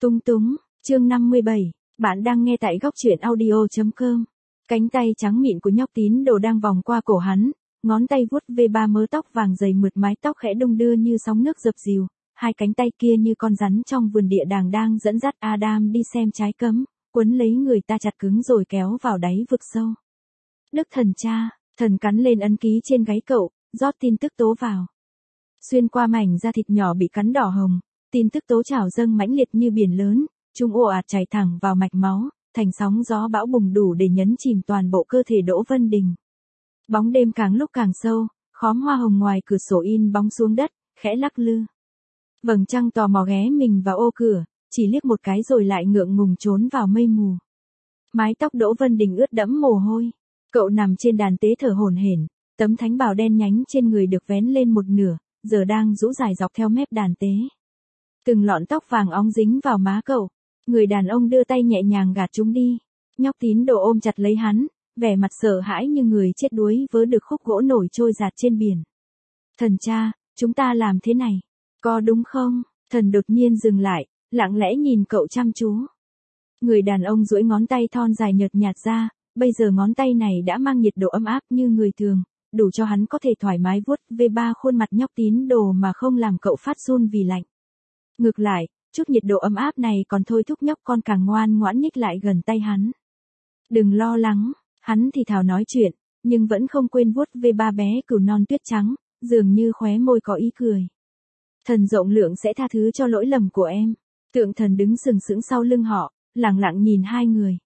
Túng túng, chương 57, bạn đang nghe tại góc truyện audio.com. Cánh tay trắng mịn của nhóc tín đồ đang vòng qua cổ hắn, ngón tay vuốt ve ba mớ tóc vàng dày mượt mái tóc khẽ đung đưa như sóng nước dập dìu, hai cánh tay kia như con rắn trong vườn địa đàng đang dẫn dắt Adam đi xem trái cấm, quấn lấy người ta chặt cứng rồi kéo vào đáy vực sâu. Đức thần cha, thần cắn lên ấn ký trên gáy cậu, rót tin tức tố vào. Xuyên qua mảnh da thịt nhỏ bị cắn đỏ hồng, tin tức tố trào dâng mãnh liệt như biển lớn, chúng ồ ạt chảy thẳng vào mạch máu, thành sóng gió bão bùng đủ để nhấn chìm toàn bộ cơ thể Đỗ Vân Đình. Bóng đêm càng lúc càng sâu, khóm hoa hồng ngoài cửa sổ in bóng xuống đất, khẽ lắc lư. Vầng trăng tò mò ghé mình vào ô cửa, chỉ liếc một cái rồi lại ngượng ngùng trốn vào mây mù. Mái tóc Đỗ Vân Đình ướt đẫm mồ hôi, cậu nằm trên đàn tế thở hổn hển, tấm thánh bào đen nhánh trên người được vén lên một nửa, giờ đang rũ dài dọc theo mép đàn tế. Từng lọn tóc vàng óng dính vào má cậu, người đàn ông đưa tay nhẹ nhàng gạt chúng đi. Nhóc tín đồ ôm chặt lấy hắn, vẻ mặt sợ hãi như người chết đuối vớ được khúc gỗ nổi trôi dạt trên biển. Thần cha, chúng ta làm thế này, có đúng không? Thần đột nhiên dừng lại, lặng lẽ nhìn cậu chăm chú. Người đàn ông duỗi ngón tay thon dài nhợt nhạt ra, bây giờ ngón tay này đã mang nhiệt độ ấm áp như người thường, đủ cho hắn có thể thoải mái vuốt ve ba khuôn mặt nhóc tín đồ mà không làm cậu phát run vì lạnh. Ngược lại, chút nhiệt độ ấm áp này còn thôi thúc nhóc con càng ngoan ngoãn nhích lại gần tay hắn. Đừng lo lắng, hắn thì thào nói chuyện, nhưng vẫn không quên vuốt ve ba bé cừu non tuyết trắng, dường như khóe môi có ý cười. Thần rộng lượng sẽ tha thứ cho lỗi lầm của em. Tượng thần đứng sừng sững sau lưng họ, lặng lặng nhìn hai người.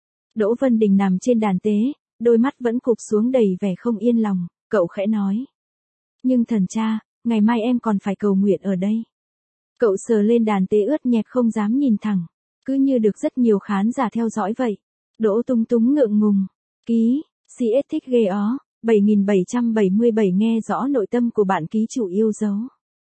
Đỗ Vân Đình nằm trên đàn tế, đôi mắt vẫn cụp xuống đầy vẻ không yên lòng, cậu khẽ nói. Nhưng thần cha, ngày mai em còn phải cầu nguyện ở đây. Cậu sờ lên đàn tế ướt nhẹp không dám nhìn thẳng, cứ như được rất nhiều khán giả theo dõi vậy. Đỗ Túng Túng ngượng ngùng. Ký, CS thích ghê ó, 7777 nghe rõ nội tâm của bạn ký chủ yêu dấu.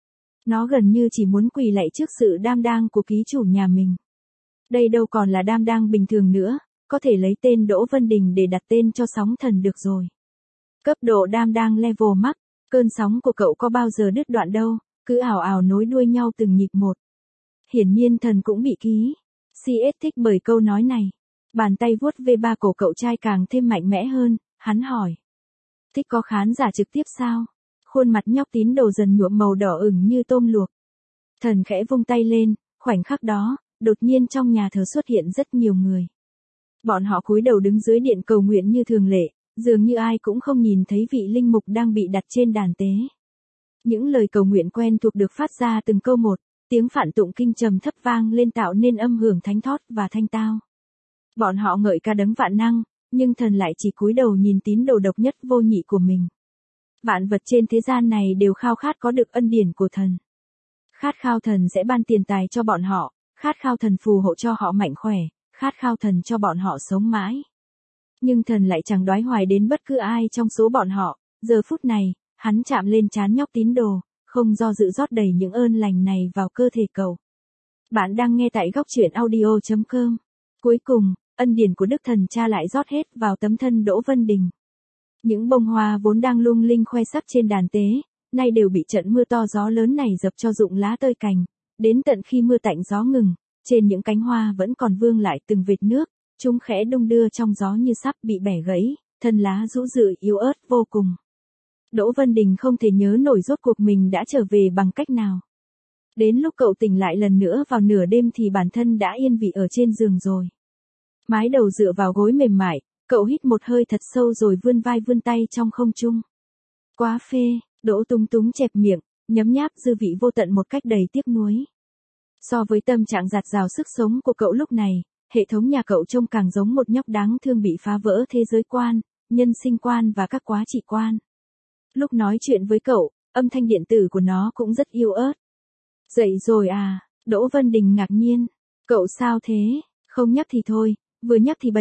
Nó gần như chỉ muốn quỳ lạy trước sự đảm đang của ký chủ nhà mình. Đây đâu còn là đảm đang bình thường nữa, có thể lấy tên Đỗ Vân Đình để đặt tên cho sóng thần được rồi. Cấp độ đảm đang level max, cơn sóng của cậu có bao giờ đứt đoạn đâu, cứ ào ào nối đuôi nhau từng nhịp một. Hiển nhiên thần cũng bị ký CS thích bởi câu nói này. Bàn tay vuốt ve ba cổ cậu trai càng thêm mạnh mẽ hơn, hắn hỏi. Thích có khán giả trực tiếp sao? Khuôn mặt nhóc tín đồ dần nhuộm màu đỏ ửng như tôm luộc. Thần khẽ vung tay lên, khoảnh khắc đó, đột nhiên trong nhà thờ xuất hiện rất nhiều người. Bọn họ cúi đầu đứng dưới điện cầu nguyện như thường lệ, dường như ai cũng không nhìn thấy vị linh mục đang bị đặt trên đàn tế. Những lời cầu nguyện quen thuộc được phát ra từng câu một, tiếng phạn tụng kinh trầm thấp vang lên tạo nên âm hưởng thánh thót và thanh tao. Bọn họ ngợi ca đấng vạn năng, nhưng thần lại chỉ cúi đầu nhìn tín đồ độc nhất vô nhị của mình. Vạn vật trên thế gian này đều khao khát có được ân điển của thần. Khát khao thần sẽ ban tiền tài cho bọn họ, khát khao thần phù hộ cho họ mạnh khỏe, khát khao thần cho bọn họ sống mãi. Nhưng thần lại chẳng đoái hoài đến bất cứ ai trong số bọn họ, giờ phút này, hắn chạm lên trán nhóc tín đồ, không do dự rót đầy những ơn lành này vào cơ thể cậu. Bạn đang nghe tại góc truyện audio.com. Cuối cùng, ân điển của Đức Thần Cha lại rót hết vào tấm thân Đỗ Vân Đình. Những bông hoa vốn đang lung linh khoe sắc trên đàn tế, nay đều bị trận mưa to gió lớn này dập cho rụng lá tơi cành, đến tận khi mưa tạnh gió ngừng, trên những cánh hoa vẫn còn vương lại từng vệt nước, chúng khẽ đung đưa trong gió như sắp bị bẻ gãy, thân lá rũ rượi yếu ớt vô cùng. Đỗ Vân Đình không thể nhớ nổi rốt cuộc mình đã trở về bằng cách nào. Đến lúc cậu tỉnh lại lần nữa vào nửa đêm thì bản thân đã yên vị ở trên giường rồi. Mái đầu dựa vào gối mềm mại, cậu hít một hơi thật sâu rồi vươn vai vươn tay trong không trung. Quá phê, Đỗ Túng Túng chẹp miệng, nhấm nháp dư vị vô tận một cách đầy tiếc nuối. So với tâm trạng dạt dào sức sống của cậu lúc này, hệ thống nhà cậu trông càng giống một nhóc đáng thương bị phá vỡ thế giới quan, nhân sinh quan và các quá trị quan. Lúc nói chuyện với cậu, âm thanh điện tử của nó cũng rất yếu ớt. Dậy rồi à, Đỗ Vân Đình ngạc nhiên. Cậu sao thế, không nhắc thì thôi, vừa nhắc thì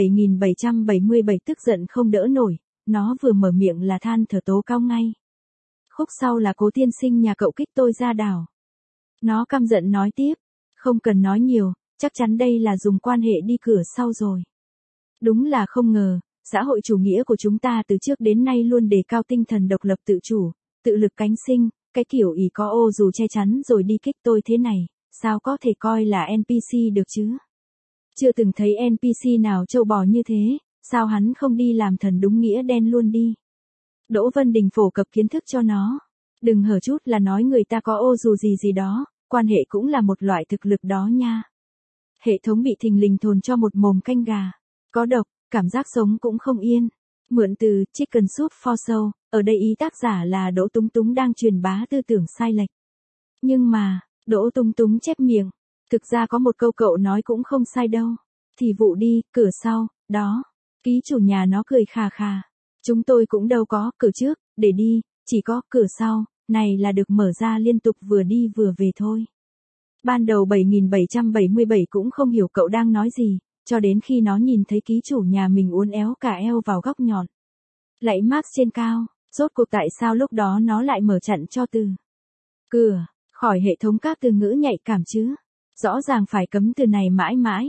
7777 tức giận không đỡ nổi, nó vừa mở miệng là than thở tố cao ngay. Khúc sau là Cố tiên sinh nhà cậu kích tôi ra đảo. Nó căm giận nói tiếp, không cần nói nhiều, chắc chắn đây là dùng quan hệ đi cửa sau rồi. Đúng là không ngờ, xã hội chủ nghĩa của chúng ta từ trước đến nay luôn đề cao tinh thần độc lập tự chủ, tự lực cánh sinh, cái kiểu ỷ có ô dù che chắn rồi đi kích tôi thế này, sao có thể coi là NPC được chứ? Chưa từng thấy NPC nào trâu bò như thế, sao hắn không đi làm thần đúng nghĩa đen luôn đi. Đỗ Vân Đình phổ cập kiến thức cho nó. Đừng hở chút là nói người ta có ô dù gì gì đó, quan hệ cũng là một loại thực lực đó nha. Hệ thống bị thình lình thồn cho một mồm canh gà. Có độc, cảm giác sống cũng không yên. Mượn từ Chicken Soup for Soul, ở đây ý tác giả là Đỗ Túng Túng đang truyền bá tư tưởng sai lệch. Nhưng mà, Đỗ Túng Túng chép miệng. Thực ra có một câu cậu nói cũng không sai đâu. Thì vụ đi, cửa sau, đó. Ký chủ nhà nó cười khà khà. Chúng tôi cũng đâu có, cửa trước, để đi, chỉ có cửa sau, này là được mở ra liên tục vừa đi vừa về thôi. Ban đầu 7777 cũng không hiểu cậu đang nói gì, cho đến khi nó nhìn thấy ký chủ nhà mình uốn éo cả eo vào góc nhọn. Lạy Max trên cao, rốt cuộc tại sao lúc đó nó lại mở chặn cho từ cửa, khỏi hệ thống các từ ngữ nhạy cảm chứ. Rõ ràng phải cấm từ này mãi mãi.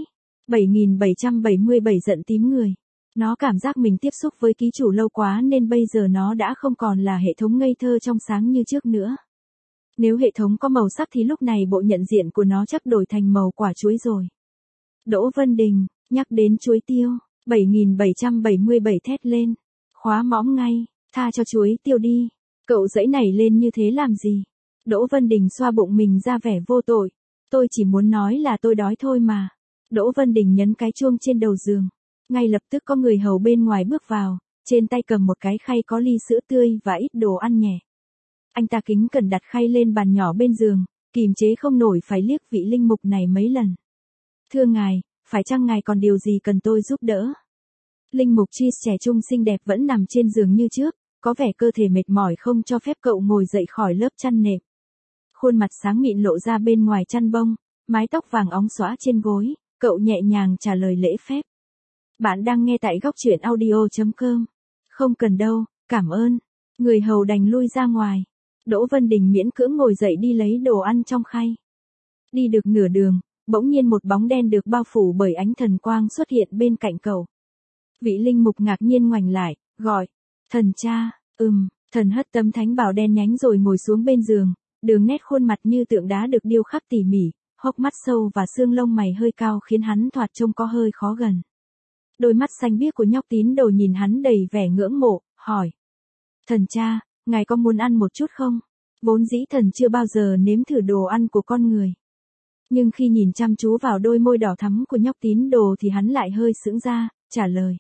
7777 giận tím người. Nó cảm giác mình tiếp xúc với ký chủ lâu quá nên bây giờ nó đã không còn là hệ thống ngây thơ trong sáng như trước nữa. Nếu hệ thống có màu sắc thì lúc này bộ nhận diện của nó chắc đổi thành màu quả chuối rồi. Đỗ Vân Đình, nhắc đến chuối tiêu, 7777 thét lên. Khóa mõm ngay, tha cho chuối tiêu đi. Cậu giãy nảy lên như thế làm gì? Đỗ Vân Đình xoa bụng mình ra vẻ vô tội. Tôi chỉ muốn nói là tôi đói thôi mà. Đỗ Vân Đình nhấn cái chuông trên đầu giường. Ngay lập tức có người hầu bên ngoài bước vào, trên tay cầm một cái khay có ly sữa tươi và ít đồ ăn nhẹ. Anh ta kính cẩn đặt khay lên bàn nhỏ bên giường, kìm chế không nổi phải liếc vị linh mục này mấy lần. Thưa ngài, phải chăng ngài còn điều gì cần tôi giúp đỡ? Linh mục Cheese trẻ trung xinh đẹp vẫn nằm trên giường như trước, có vẻ cơ thể mệt mỏi không cho phép cậu ngồi dậy khỏi lớp chăn nệm. Khuôn mặt sáng mịn lộ ra bên ngoài chăn bông, mái tóc vàng óng xõa trên gối, cậu nhẹ nhàng trả lời lễ phép. Bạn đang nghe tại góc truyện audio.com. Không cần đâu, cảm ơn. Người hầu đành lui ra ngoài. Đỗ Vân Đình miễn cưỡng ngồi dậy đi lấy đồ ăn trong khay. Đi được nửa đường, bỗng nhiên một bóng đen được bao phủ bởi ánh thần quang xuất hiện bên cạnh cậu. Vị linh mục ngạc nhiên ngoảnh lại, gọi. Thần cha, thần hất tấm thánh bào đen nhánh rồi ngồi xuống bên giường. Đường nét khuôn mặt như tượng đá được điêu khắc tỉ mỉ, hốc mắt sâu và xương lông mày hơi cao khiến hắn thoạt trông có hơi khó gần. Đôi mắt xanh biếc của nhóc tín đồ nhìn hắn đầy vẻ ngưỡng mộ, hỏi. Thần cha, ngài có muốn ăn một chút không? Vốn dĩ thần chưa bao giờ nếm thử đồ ăn của con người. Nhưng khi nhìn chăm chú vào đôi môi đỏ thắm của nhóc tín đồ thì hắn lại hơi sững ra, trả lời.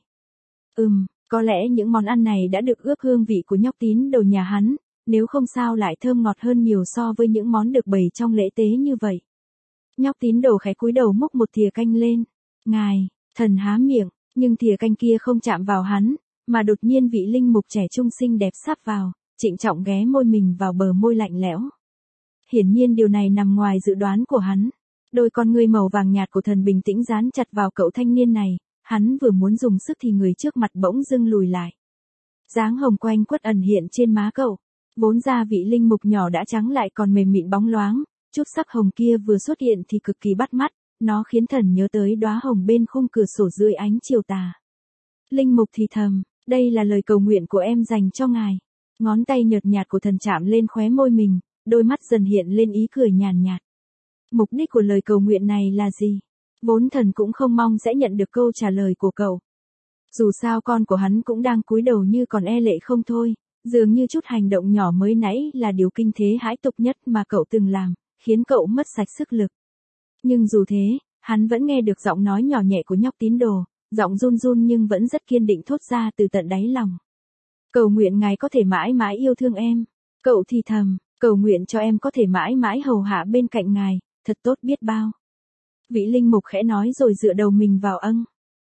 Có lẽ những món ăn này đã được ướp hương vị của nhóc tín đồ nhà hắn, nếu không sao lại thơm ngọt hơn nhiều so với những món được bày trong lễ tế như vậy. Nhóc tín đồ khẽ cúi đầu múc một thìa canh lên. Ngài, thần há miệng, nhưng thìa canh kia không chạm vào hắn, mà đột nhiên vị linh mục trẻ trung xinh đẹp sắp vào, trịnh trọng ghé môi mình vào bờ môi lạnh lẽo. Hiển nhiên điều này nằm ngoài dự đoán của hắn. Đôi con ngươi màu vàng nhạt của thần bình tĩnh dán chặt vào cậu thanh niên này, hắn vừa muốn dùng sức thì người trước mặt bỗng dưng lùi lại. Dáng hồng quanh quất ẩn hiện trên má cậu. Vốn ra vị linh mục nhỏ đã trắng lại còn mềm mịn bóng loáng, chút sắc hồng kia vừa xuất hiện thì cực kỳ bắt mắt, nó khiến thần nhớ tới đóa hồng bên khung cửa sổ dưới ánh chiều tà. Linh mục thì thầm, đây là lời cầu nguyện của em dành cho ngài. Ngón tay nhợt nhạt của thần chạm lên khóe môi mình, đôi mắt dần hiện lên ý cười nhàn nhạt. Mục đích của lời cầu nguyện này là gì? Vốn thần cũng không mong sẽ nhận được câu trả lời của cậu. Dù sao con của hắn cũng đang cúi đầu như còn e lệ không thôi. Dường như chút hành động nhỏ mới nãy là điều kinh thế hãi tục nhất mà cậu từng làm, khiến cậu mất sạch sức lực. Nhưng dù thế, hắn vẫn nghe được giọng nói nhỏ nhẹ của nhóc tín đồ, giọng run run nhưng vẫn rất kiên định thốt ra từ tận đáy lòng. Cầu nguyện ngài có thể mãi mãi yêu thương em. Cậu thì thầm, cầu nguyện cho em có thể mãi mãi hầu hạ bên cạnh ngài, thật tốt biết bao. Vị linh mục khẽ nói rồi dựa đầu mình vào âng.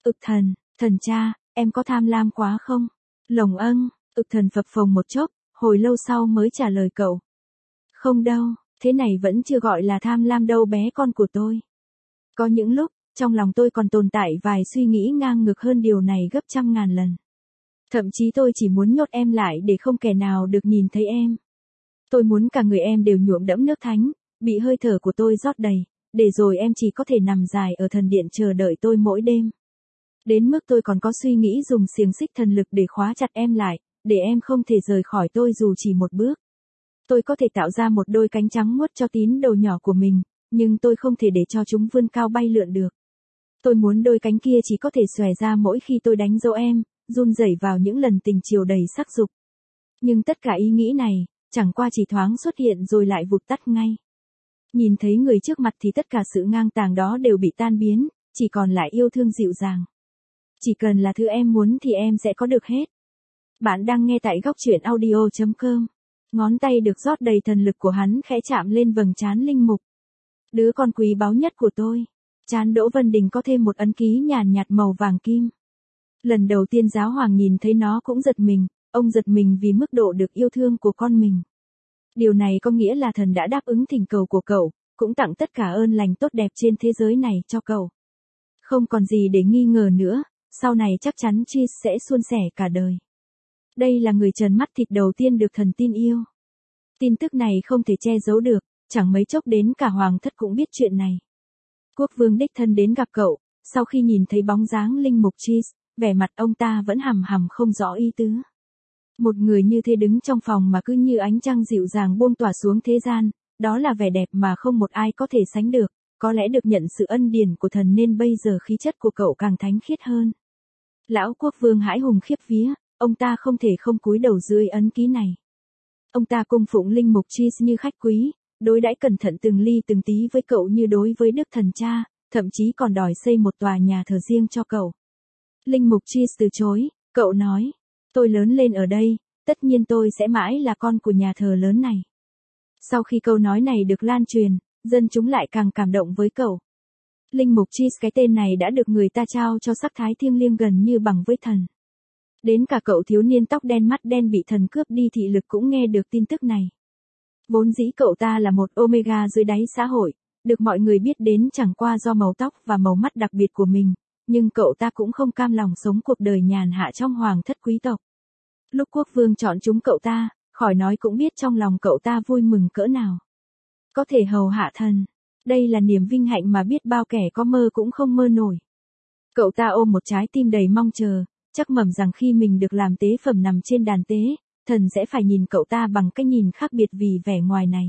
Thần cha, em có tham lam quá không? Lồng âng. Thần phập phồng một chốc, hồi lâu sau mới trả lời cậu. Không đâu, thế này vẫn chưa gọi là tham lam đâu bé con của tôi. Có những lúc, trong lòng tôi còn tồn tại vài suy nghĩ ngang ngược hơn điều này gấp trăm ngàn lần. Thậm chí tôi chỉ muốn nhốt em lại để không kẻ nào được nhìn thấy em. Tôi muốn cả người em đều nhuộm đẫm nước thánh, bị hơi thở của tôi rót đầy, để rồi em chỉ có thể nằm dài ở thần điện chờ đợi tôi mỗi đêm. Đến mức tôi còn có suy nghĩ dùng xiềng xích thần lực để khóa chặt em lại, để em không thể rời khỏi tôi dù chỉ một bước. Tôi có thể tạo ra một đôi cánh trắng muốt cho tín đồ nhỏ của mình, nhưng tôi không thể để cho chúng vươn cao bay lượn được. Tôi muốn đôi cánh kia chỉ có thể xòe ra mỗi khi tôi đánh dấu em, run rẩy vào những lần tình chiều đầy sắc dục. Nhưng tất cả ý nghĩ này, chẳng qua chỉ thoáng xuất hiện rồi lại vụt tắt ngay. Nhìn thấy người trước mặt thì tất cả sự ngang tàng đó đều bị tan biến, chỉ còn lại yêu thương dịu dàng. Chỉ cần là thứ em muốn thì em sẽ có được hết. Bạn đang nghe tại góc truyện audio.com. Ngón tay được rót đầy thần lực của hắn khẽ chạm lên vầng trán Linh Mục. Đứa con quý báu nhất của tôi. Trán Đỗ Vân Đình có thêm một ấn ký nhàn nhạt màu vàng kim. Lần đầu tiên giáo hoàng nhìn thấy nó cũng giật mình, ông giật mình vì mức độ được yêu thương của con mình. Điều này có nghĩa là thần đã đáp ứng thỉnh cầu của cậu, cũng tặng tất cả ơn lành tốt đẹp trên thế giới này cho cậu. Không còn gì để nghi ngờ nữa, sau này chắc chắn Cheese sẽ suôn sẻ cả đời. Đây là người trần mắt thịt đầu tiên được thần tin yêu. Tin tức này không thể che giấu được, chẳng mấy chốc đến cả hoàng thất cũng biết chuyện này. Quốc vương đích thân đến gặp cậu, sau khi nhìn thấy bóng dáng Linh Mục Cheese, vẻ mặt ông ta vẫn hằm hằm không rõ ý tứ. Một người như thế đứng trong phòng mà cứ như ánh trăng dịu dàng buông tỏa xuống thế gian, đó là vẻ đẹp mà không một ai có thể sánh được, có lẽ được nhận sự ân điển của thần nên bây giờ khí chất của cậu càng thánh khiết hơn. Lão quốc vương hãi hùng khiếp vía, ông ta không thể không cúi đầu dưới ấn ký này. Ông ta cung phụng Linh Mục Cheese như khách quý, đối đãi cẩn thận từng ly từng tí với cậu như đối với đức thần cha, thậm chí còn đòi xây một tòa nhà thờ riêng cho cậu. Linh Mục Cheese từ chối, cậu nói, tôi lớn lên ở đây, tất nhiên tôi sẽ mãi là con của nhà thờ lớn này. Sau khi câu nói này được lan truyền, dân chúng lại càng cảm động với cậu. Linh Mục Cheese cái tên này đã được người ta trao cho sắc thái thiêng liêng gần như bằng với thần. Đến cả cậu thiếu niên tóc đen mắt đen bị thần cướp đi thị lực cũng nghe được tin tức này. Vốn dĩ cậu ta là một Omega dưới đáy xã hội, được mọi người biết đến chẳng qua do màu tóc và màu mắt đặc biệt của mình, nhưng cậu ta cũng không cam lòng sống cuộc đời nhàn hạ trong hoàng thất quý tộc. Lúc quốc vương chọn chúng cậu ta, khỏi nói cũng biết trong lòng cậu ta vui mừng cỡ nào. Có thể hầu hạ thần, đây là niềm vinh hạnh mà biết bao kẻ có mơ cũng không mơ nổi. Cậu ta ôm một trái tim đầy mong chờ, chắc mẩm rằng khi mình được làm tế phẩm nằm trên đàn tế, thần sẽ phải nhìn cậu ta bằng cái nhìn khác biệt vì vẻ ngoài này.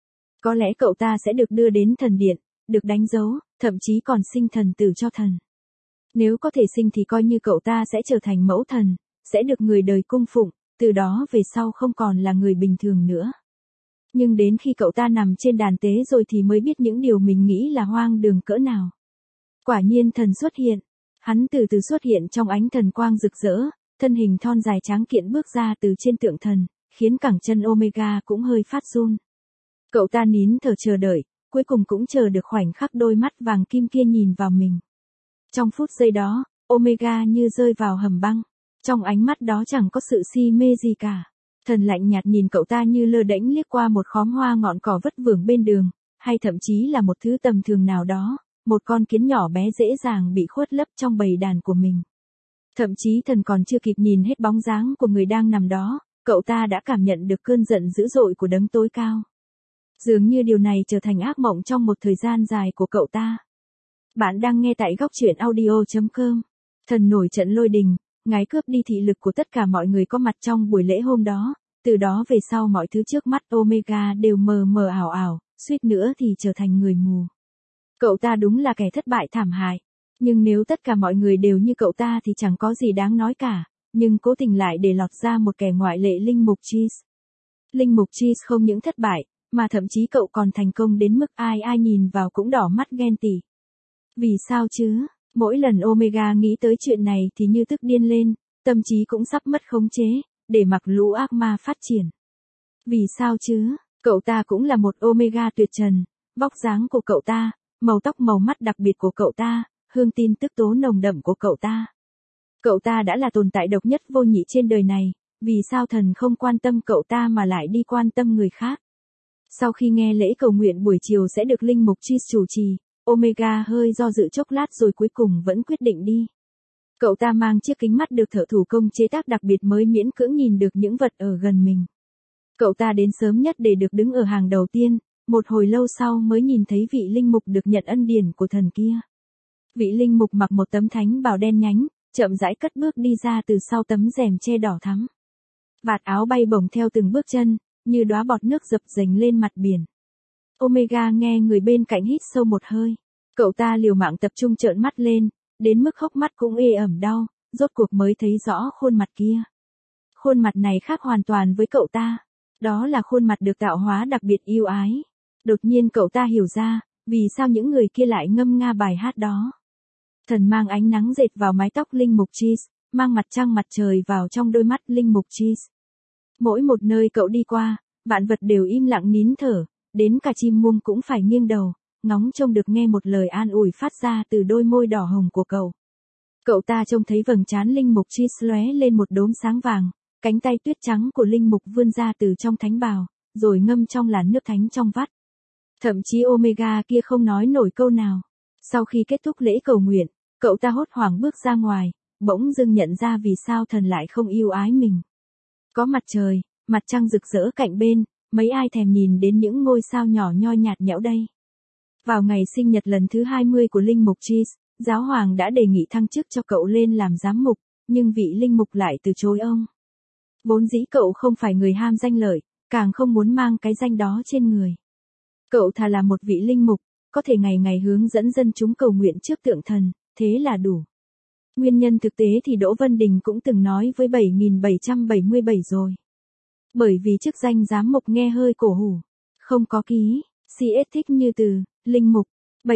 Có lẽ cậu ta sẽ được đưa đến thần điện, được đánh dấu, thậm chí còn sinh thần tử cho thần. Nếu có thể sinh thì coi như cậu ta sẽ trở thành mẫu thần, sẽ được người đời cung phụng, từ đó về sau không còn là người bình thường nữa. Nhưng đến khi cậu ta nằm trên đàn tế rồi thì mới biết những điều mình nghĩ là hoang đường cỡ nào. Quả nhiên thần xuất hiện. Hắn từ từ xuất hiện trong ánh thần quang rực rỡ, thân hình thon dài tráng kiện bước ra từ trên tượng thần, khiến cẳng chân Omega cũng hơi phát run. Cậu ta nín thở chờ đợi, cuối cùng cũng chờ được khoảnh khắc đôi mắt vàng kim kia nhìn vào mình. Trong phút giây đó, Omega như rơi vào hầm băng. Trong ánh mắt đó chẳng có sự si mê gì cả. Thần lạnh nhạt nhìn cậu ta như lơ đễnh liếc qua một khóm hoa ngọn cỏ vất vưởng bên đường, hay thậm chí là một thứ tầm thường nào đó, một con kiến nhỏ bé dễ dàng bị khuất lấp trong bầy đàn của mình. Thậm chí thần còn chưa kịp nhìn hết bóng dáng của người đang nằm đó, cậu ta đã cảm nhận được cơn giận dữ dội của đấng tối cao. Dường như điều này trở thành ác mộng trong một thời gian dài của cậu ta. Bạn đang nghe tại góc truyện audio.com. Thần nổi trận lôi đình, ngài cướp đi thị lực của tất cả mọi người có mặt trong buổi lễ hôm đó, từ đó về sau mọi thứ trước mắt Omega đều mờ mờ ảo ảo, suýt nữa thì trở thành người mù. Cậu ta đúng là kẻ thất bại thảm hại, nhưng nếu tất cả mọi người đều như cậu ta thì chẳng có gì đáng nói cả, nhưng cố tình lại để lọt ra một kẻ ngoại lệ Linh Mục Cheese. Linh Mục Cheese không những thất bại, mà thậm chí cậu còn thành công đến mức ai ai nhìn vào cũng đỏ mắt ghen tị. Vì sao chứ? Mỗi lần Omega nghĩ tới chuyện này thì như tức điên lên, tâm trí cũng sắp mất khống chế, để mặc lũ ác ma phát triển. Vì sao chứ? Cậu ta cũng là một Omega tuyệt trần, vóc dáng của cậu ta, màu tóc màu mắt đặc biệt của cậu ta, hương tin tức tố nồng đậm của cậu ta. Cậu ta đã là tồn tại độc nhất vô nhị trên đời này, vì sao thần không quan tâm cậu ta mà lại đi quan tâm người khác? Sau khi nghe lễ cầu nguyện buổi chiều sẽ được Linh Mục Cheese chủ trì, Omega hơi do dự chốc lát rồi cuối cùng vẫn quyết định đi. Cậu ta mang chiếc kính mắt được thợ thủ công chế tác đặc biệt mới miễn cưỡng nhìn được những vật ở gần mình. Cậu ta đến sớm nhất để được đứng ở hàng đầu tiên, một hồi lâu sau mới nhìn thấy vị linh mục được nhận ân điển của thần kia. Vị linh mục mặc một tấm thánh bào đen nhánh, chậm rãi cất bước đi ra từ sau tấm rèm che đỏ thắm. Vạt áo bay bổng theo từng bước chân, như đóa bọt nước dập dềnh lên mặt biển. Omega nghe người bên cạnh hít sâu một hơi. Cậu ta liều mạng tập trung trợn mắt lên, đến mức hốc mắt cũng ê ẩm đau, rốt cuộc mới thấy rõ khuôn mặt kia. Khuôn mặt này khác hoàn toàn với cậu ta. Đó là khuôn mặt được tạo hóa đặc biệt yêu ái. Đột nhiên cậu ta hiểu ra, vì sao những người kia lại ngâm nga bài hát đó. Thần mang ánh nắng dệt vào mái tóc linh mục Cheese, mang mặt trăng mặt trời vào trong đôi mắt linh mục Cheese. Mỗi một nơi cậu đi qua, vạn vật đều im lặng nín thở, đến cả chim muông cũng phải nghiêng đầu, ngóng trông được nghe một lời an ủi phát ra từ đôi môi đỏ hồng của cậu. Cậu ta trông thấy vầng trán linh mục Cheese lóe lên một đốm sáng vàng, cánh tay tuyết trắng của linh mục vươn ra từ trong thánh bào, rồi ngâm trong làn nước thánh trong vắt. Thậm chí Omega kia không nói nổi câu nào. Sau khi kết thúc lễ cầu nguyện, cậu ta hốt hoảng bước ra ngoài, bỗng dưng nhận ra vì sao thần lại không yêu ái mình. Có mặt trời, mặt trăng rực rỡ cạnh bên, mấy ai thèm nhìn đến những ngôi sao nhỏ nhoi nhạt nhẽo đây. Vào ngày sinh nhật lần thứ 20 của linh mục Cheese, giáo hoàng đã đề nghị thăng chức cho cậu lên làm giám mục, nhưng vị linh mục lại từ chối ông. Vốn dĩ cậu không phải người ham danh lợi, càng không muốn mang cái danh đó trên người. Cậu thà là một vị linh mục, có thể ngày ngày hướng dẫn dân chúng cầu nguyện trước tượng thần, thế là đủ. Nguyên nhân thực tế thì Đỗ Vân Đình cũng từng nói với 7777 rồi. Bởi vì chức danh giám mục nghe hơi cổ hủ, không có ký, CS thích như từ, linh mục,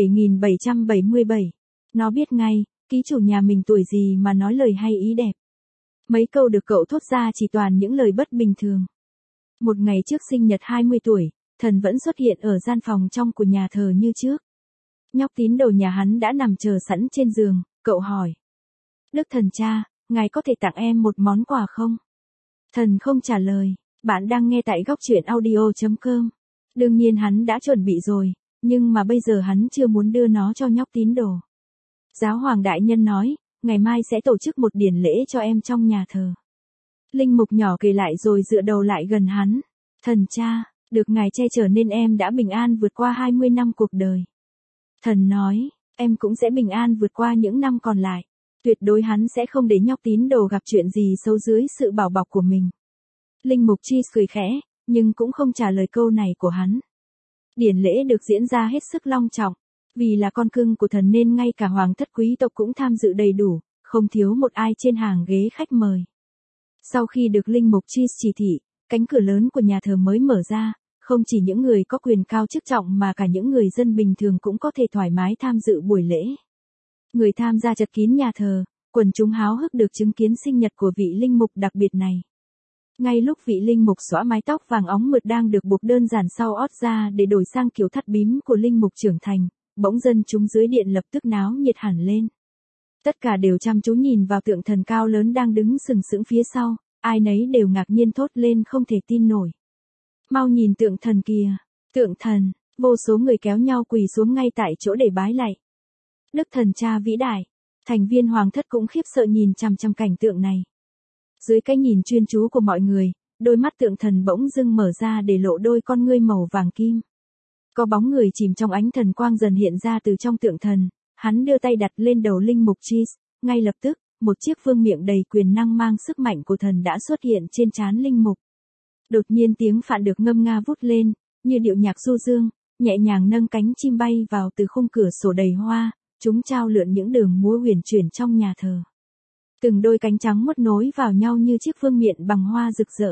7777. Nó biết ngay, ký chủ nhà mình tuổi gì mà nói lời hay ý đẹp. Mấy câu được cậu thốt ra chỉ toàn những lời bất bình thường. Một ngày trước sinh nhật 20 tuổi, thần vẫn xuất hiện ở gian phòng trong của nhà thờ như trước. Nhóc tín đồ nhà hắn đã nằm chờ sẵn trên giường, cậu hỏi. Đức thần cha, ngài có thể tặng em một món quà không? Thần không trả lời, bạn đang nghe tại góc truyện audio.com. Đương nhiên hắn đã chuẩn bị rồi, nhưng mà bây giờ hắn chưa muốn đưa nó cho nhóc tín đồ. Giáo hoàng đại nhân nói, ngày mai sẽ tổ chức một điển lễ cho em trong nhà thờ. Linh mục nhỏ kể lại rồi dựa đầu lại gần hắn. Thần cha, được ngài che chở nên em đã bình an vượt qua 20 năm cuộc đời. Thần nói, em cũng sẽ bình an vượt qua những năm còn lại. Tuyệt đối hắn sẽ không để nhóc tín đồ gặp chuyện gì xấu dưới sự bảo bọc của mình. Linh mục Cheese cười khẽ, nhưng cũng không trả lời câu này của hắn. Điển lễ được diễn ra hết sức long trọng. Vì là con cưng của thần nên ngay cả hoàng thất quý tộc cũng tham dự đầy đủ, không thiếu một ai trên hàng ghế khách mời. Sau khi được linh mục Cheese chỉ thị, cánh cửa lớn của nhà thờ mới mở ra, không chỉ những người có quyền cao chức trọng mà cả những người dân bình thường cũng có thể thoải mái tham dự buổi lễ. Người tham gia chật kín nhà thờ, quần chúng háo hức được chứng kiến sinh nhật của vị linh mục đặc biệt này. Ngay lúc vị linh mục xõa mái tóc vàng óng mượt đang được buộc đơn giản sau ót ra để đổi sang kiểu thắt bím của linh mục trưởng thành, bỗng dân chúng dưới điện lập tức náo nhiệt hẳn lên. Tất cả đều chăm chú nhìn vào tượng thần cao lớn đang đứng sừng sững phía sau, ai nấy đều ngạc nhiên thốt lên không thể tin nổi. Mau nhìn tượng thần kìa, tượng thần, vô số người kéo nhau quỳ xuống ngay tại chỗ để bái lạy. Đức thần cha vĩ đại, thành viên hoàng thất cũng khiếp sợ nhìn chằm chằm cảnh tượng này. Dưới cái nhìn chuyên chú của mọi người, đôi mắt tượng thần bỗng dưng mở ra để lộ đôi con ngươi màu vàng kim. Có bóng người chìm trong ánh thần quang dần hiện ra từ trong tượng thần, hắn đưa tay đặt lên đầu linh mục Cheese, ngay lập tức, một chiếc vương miện đầy quyền năng mang sức mạnh của thần đã xuất hiện trên trán linh mục. Đột nhiên tiếng phạn được ngâm nga vút lên, như điệu nhạc du dương, nhẹ nhàng nâng cánh chim bay vào từ khung cửa sổ đầy hoa, chúng trao lượn những đường múa huyền chuyển trong nhà thờ. Từng đôi cánh trắng muốt nối vào nhau như chiếc vương miện bằng hoa rực rỡ.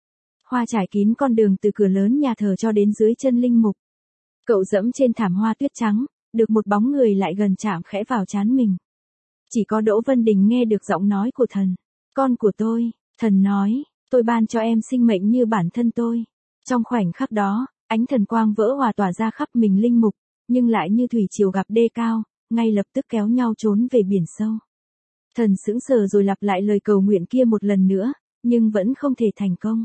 Hoa trải kín con đường từ cửa lớn nhà thờ cho đến dưới chân linh mục. Cậu dẫm trên thảm hoa tuyết trắng, được một bóng người lại gần chạm khẽ vào trán mình. Chỉ có Đỗ Vân Đình nghe được giọng nói của thần. Con của tôi, thần nói, tôi ban cho em sinh mệnh như bản thân tôi. Trong khoảnh khắc đó, ánh thần quang vỡ hòa tỏa ra khắp mình linh mục, nhưng lại như thủy triều gặp đê cao, ngay lập tức kéo nhau trốn về biển sâu. Thần sững sờ rồi lặp lại lời cầu nguyện kia một lần nữa, nhưng vẫn không thể thành công.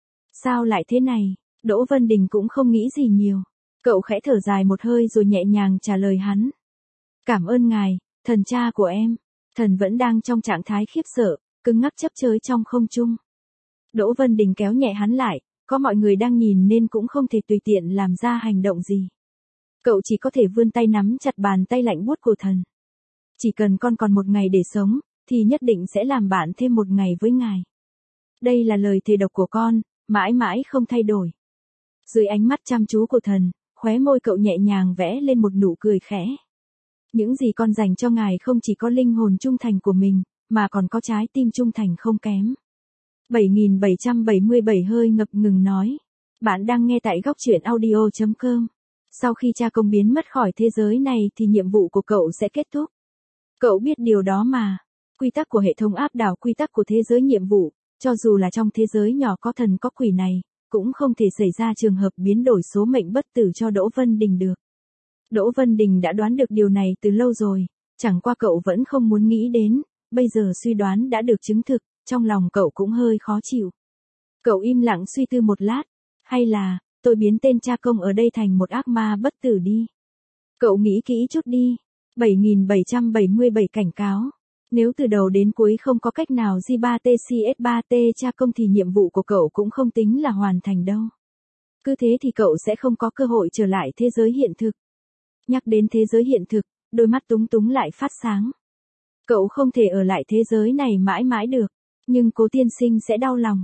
Sao lại thế này? Đỗ Vân Đình cũng không nghĩ gì nhiều. Cậu khẽ thở dài một hơi rồi nhẹ nhàng trả lời hắn. Cảm ơn ngài, thần cha của em. Thần vẫn đang trong trạng thái khiếp sợ, cứng ngắc chấp chới trong không trung. Đỗ Vân Đình kéo nhẹ hắn lại, có mọi người đang nhìn nên cũng không thể tùy tiện làm ra hành động gì. Cậu chỉ có thể vươn tay nắm chặt bàn tay lạnh buốt của thần. Chỉ cần con còn một ngày để sống, thì nhất định sẽ làm bạn thêm một ngày với ngài. Đây là lời thề độc của con, mãi mãi không thay đổi. Dưới ánh mắt chăm chú của thần, Khóe môi cậu nhẹ nhàng vẽ lên một nụ cười khẽ. Những gì con dành cho ngài không chỉ có linh hồn trung thành của mình, mà còn có trái tim trung thành không kém. 7777 hơi ngập ngừng nói. Bạn đang nghe tại góc truyện audio.com. Sau khi cha công biến mất khỏi thế giới này thì nhiệm vụ của cậu sẽ kết thúc. Cậu biết điều đó mà. Quy tắc của hệ thống áp đảo quy tắc của thế giới nhiệm vụ, cho dù là trong thế giới nhỏ có thần có quỷ này, cũng không thể xảy ra trường hợp biến đổi số mệnh bất tử cho Đỗ Vân Đình được. Đỗ Vân Đình đã đoán được điều này từ lâu rồi, chẳng qua cậu vẫn không muốn nghĩ đến, bây giờ suy đoán đã được chứng thực, trong lòng cậu cũng hơi khó chịu. Cậu im lặng suy tư một lát, hay là, tôi biến tên cha công ở đây thành một ác ma bất tử đi. Cậu nghĩ kỹ chút đi. 7777 cảnh cáo. Nếu từ đầu đến cuối không có cách nào J3TCS3T cha công thì nhiệm vụ của cậu cũng không tính là hoàn thành đâu. Cứ thế thì cậu sẽ không có cơ hội trở lại thế giới hiện thực. Nhắc đến thế giới hiện thực, đôi mắt Túng Túng lại phát sáng. Cậu không thể ở lại thế giới này mãi mãi được, nhưng Cố tiên sinh sẽ đau lòng.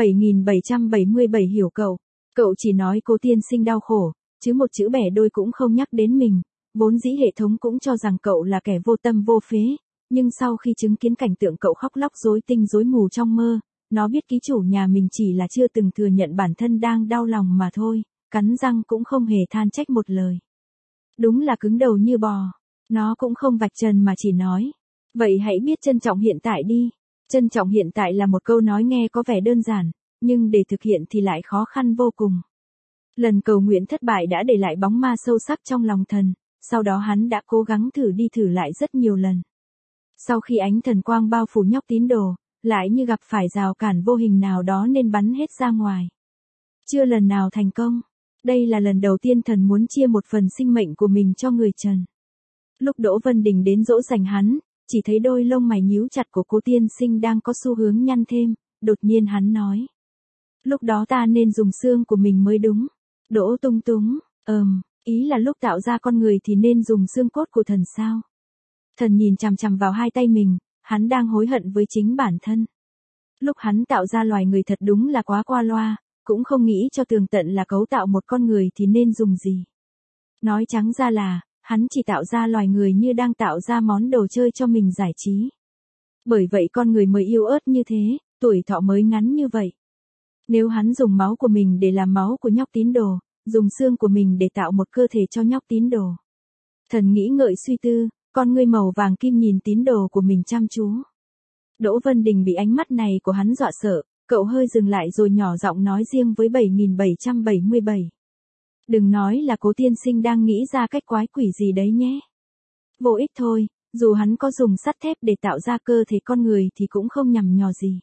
7777 hiểu cậu. Cậu chỉ nói Cố tiên sinh đau khổ, chứ một chữ bẻ đôi cũng không nhắc đến mình. Vốn dĩ hệ thống cũng cho rằng cậu là kẻ vô tâm vô phế, nhưng sau khi chứng kiến cảnh tượng cậu khóc lóc rối tinh rối mù trong mơ, nó biết ký chủ nhà mình chỉ là chưa từng thừa nhận bản thân đang đau lòng mà thôi, cắn răng cũng không hề than trách một lời. Đúng là cứng đầu như bò, nó cũng không vạch trần mà chỉ nói. Vậy hãy biết trân trọng hiện tại đi. Trân trọng hiện tại là một câu nói nghe có vẻ đơn giản, nhưng để thực hiện thì lại khó khăn vô cùng. Lần cầu nguyện thất bại đã để lại bóng ma sâu sắc trong lòng thần, sau đó hắn đã cố gắng thử đi thử lại rất nhiều lần. Sau khi ánh thần quang bao phủ nhóc tín đồ, lại như gặp phải rào cản vô hình nào đó nên bắn hết ra ngoài. Chưa lần nào thành công. Đây là lần đầu tiên thần muốn chia một phần sinh mệnh của mình cho người trần. Lúc Đỗ Vân Đình đến dỗ dành hắn, chỉ thấy đôi lông mày nhíu chặt của Cố tiên sinh đang có xu hướng nhăn thêm, đột nhiên hắn nói. Lúc đó ta nên dùng xương của mình mới đúng. Đỗ Túng Túng, ý là lúc tạo ra con người thì nên dùng xương cốt của thần sao? Thần nhìn chằm chằm vào hai tay mình, hắn đang hối hận với chính bản thân. Lúc hắn tạo ra loài người thật đúng là quá qua loa, cũng không nghĩ cho tường tận là cấu tạo một con người thì nên dùng gì. Nói trắng ra là, hắn chỉ tạo ra loài người như đang tạo ra món đồ chơi cho mình giải trí. Bởi vậy con người mới yếu ớt như thế, tuổi thọ mới ngắn như vậy. Nếu hắn dùng máu của mình để làm máu của nhóc tín đồ, dùng xương của mình để tạo một cơ thể cho nhóc tín đồ. Thần nghĩ ngợi suy tư, con ngươi màu vàng kim nhìn tín đồ của mình chăm chú. Đỗ Vân Đình bị ánh mắt này của hắn dọa sợ, cậu hơi dừng lại rồi nhỏ giọng nói riêng với 7777. Đừng nói là Cố tiên sinh đang nghĩ ra cách quái quỷ gì đấy nhé. Vô ích thôi, dù hắn có dùng sắt thép để tạo ra cơ thể con người thì cũng không nhằm nhò gì.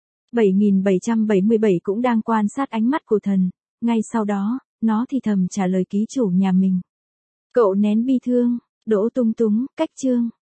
7777 cũng đang quan sát ánh mắt của thần, ngay sau đó, nó thì thầm trả lời ký chủ nhà mình. Cậu nén bi thương, Đỗ Túng Túng, cách chương.